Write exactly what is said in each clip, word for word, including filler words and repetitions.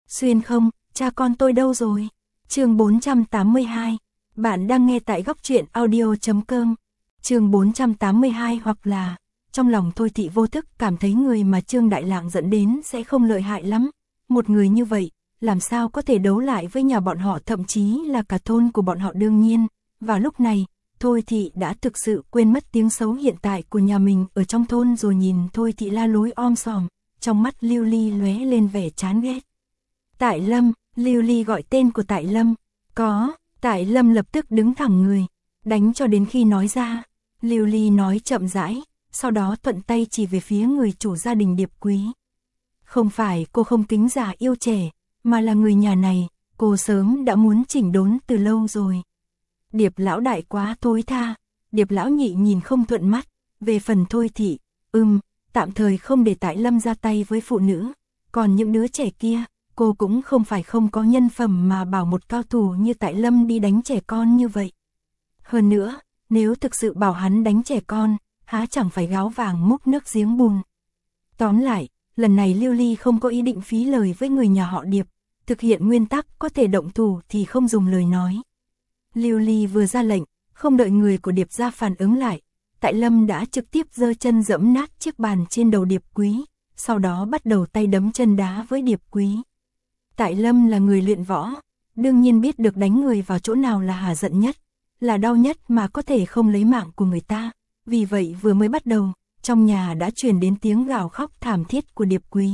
Xuyên không, cha con tôi đâu rồi? Chương bốn trăm tám mươi hai. Bạn đang nghe tại góc truyện audio chấm com. Chương bốn trăm tám mươi hai. Hoặc là, trong lòng Thôi Thị vô thức cảm thấy người mà Trương Đại Lạng dẫn đến sẽ không lợi hại lắm. Một người như vậy, làm sao có thể đấu lại với nhà bọn họ, thậm chí là cả thôn của bọn họ. Đương nhiên, vào lúc này, Thôi Thị đã thực sự quên mất tiếng xấu hiện tại của nhà mình ở trong thôn, rồi nhìn Thôi Thị la lối om sòm, trong mắt Lưu Ly lóe lên vẻ chán ghét. Tại Lâm, Lưu Ly gọi tên của Tại Lâm. Có, Tại Lâm lập tức đứng thẳng người, đánh cho đến khi nói ra. Lưu Ly nói chậm rãi, sau đó thuận tay chỉ về phía người chủ gia đình Điệp Quý. Không phải cô không kính già yêu trẻ, mà là người nhà này, cô sớm đã muốn chỉnh đốn từ lâu rồi. Điệp lão đại quá thối tha, Điệp lão nhị nhìn không thuận mắt. Về phần Thôi Thị, ừm, tạm thời không để Tại Lâm ra tay với phụ nữ. Còn những đứa trẻ kia, cô cũng không phải không có nhân phẩm mà bảo một cao thủ như Tại Lâm đi đánh trẻ con như vậy. Hơn nữa, nếu thực sự bảo hắn đánh trẻ con, há chẳng phải gáo vàng múc nước giếng bùn. Tóm lại, lần này Lưu Ly không có ý định phí lời với người nhà họ Điệp, thực hiện nguyên tắc có thể động thủ thì không dùng lời nói. Lưu Ly vừa ra lệnh, không đợi người của Điệp ra phản ứng lại, Tại Lâm đã trực tiếp giơ chân dẫm nát chiếc bàn trên đầu Điệp Quý, sau đó bắt đầu tay đấm chân đá với Điệp Quý. Tại Lâm là người luyện võ, đương nhiên biết được đánh người vào chỗ nào là hả giận nhất, là đau nhất mà có thể không lấy mạng của người ta. Vì vậy vừa mới bắt đầu, trong nhà đã truyền đến tiếng gào khóc thảm thiết của Điệp Quý.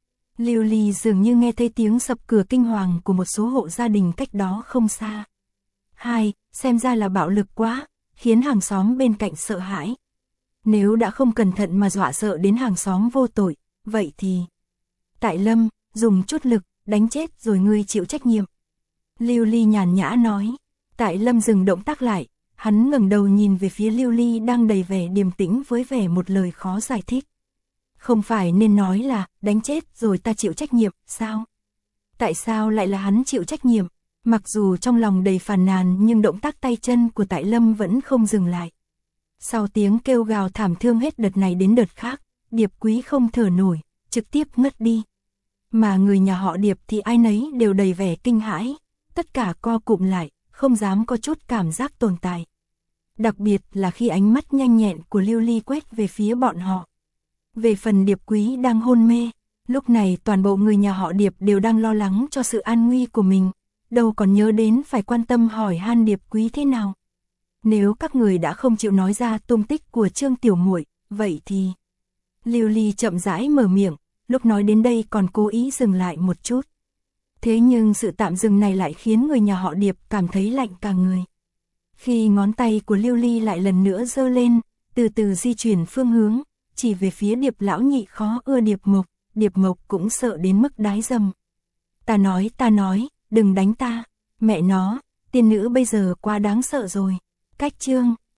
Lưu Ly dường như nghe thấy tiếng sập cửa kinh hoàng của một số hộ gia đình cách đó không xa. Hai, xem ra là bạo lực quá, khiến hàng xóm bên cạnh sợ hãi. Nếu đã không cẩn thận mà dọa sợ đến hàng xóm vô tội, vậy thì... Tại Lâm, dùng chút lực, đánh chết rồi ngươi chịu trách nhiệm. Lưu Ly nhàn nhã nói. Tại Lâm dừng động tác lại, hắn ngẩng đầu nhìn về phía Lưu Ly đang đầy vẻ điềm tĩnh với vẻ một lời khó giải thích. Không phải nên nói là, đánh chết rồi ta chịu trách nhiệm, sao? Tại sao lại là hắn chịu trách nhiệm? Mặc dù trong lòng đầy phàn nàn nhưng động tác tay chân của Tại Lâm vẫn không dừng lại. Sau tiếng kêu gào thảm thương hết đợt này đến đợt khác, Điệp Quý không thở nổi, trực tiếp ngất đi. Mà người nhà họ Điệp thì ai nấy đều đầy vẻ kinh hãi, tất cả co cụm lại, không dám có chút cảm giác tồn tại. Đặc biệt là khi ánh mắt nhanh nhẹn của Lưu Ly quét về phía bọn họ. Về phần Điệp Quý đang hôn mê, lúc này toàn bộ người nhà họ Điệp đều đang lo lắng cho sự an nguy của mình, đâu còn nhớ đến phải quan tâm hỏi han Điệp Quý thế nào. Nếu các người đã không chịu nói ra tung tích của Trương tiểu muội, vậy thì... Lưu Ly chậm rãi mở miệng, lúc nói đến đây còn cố ý dừng lại một chút. Thế nhưng sự tạm dừng này lại khiến người nhà họ Điệp cảm thấy lạnh cả người. Khi ngón tay của Lưu Ly lại lần nữa giơ lên, từ từ di chuyển phương hướng, chỉ về phía Điệp lão nhị khó ưa Điệp Mộc, Điệp Mộc cũng sợ đến mức đái dầm. Ta nói, ta nói, đừng đánh ta, mẹ nó, tiên nữ bây giờ quá đáng sợ rồi. Cách Trương,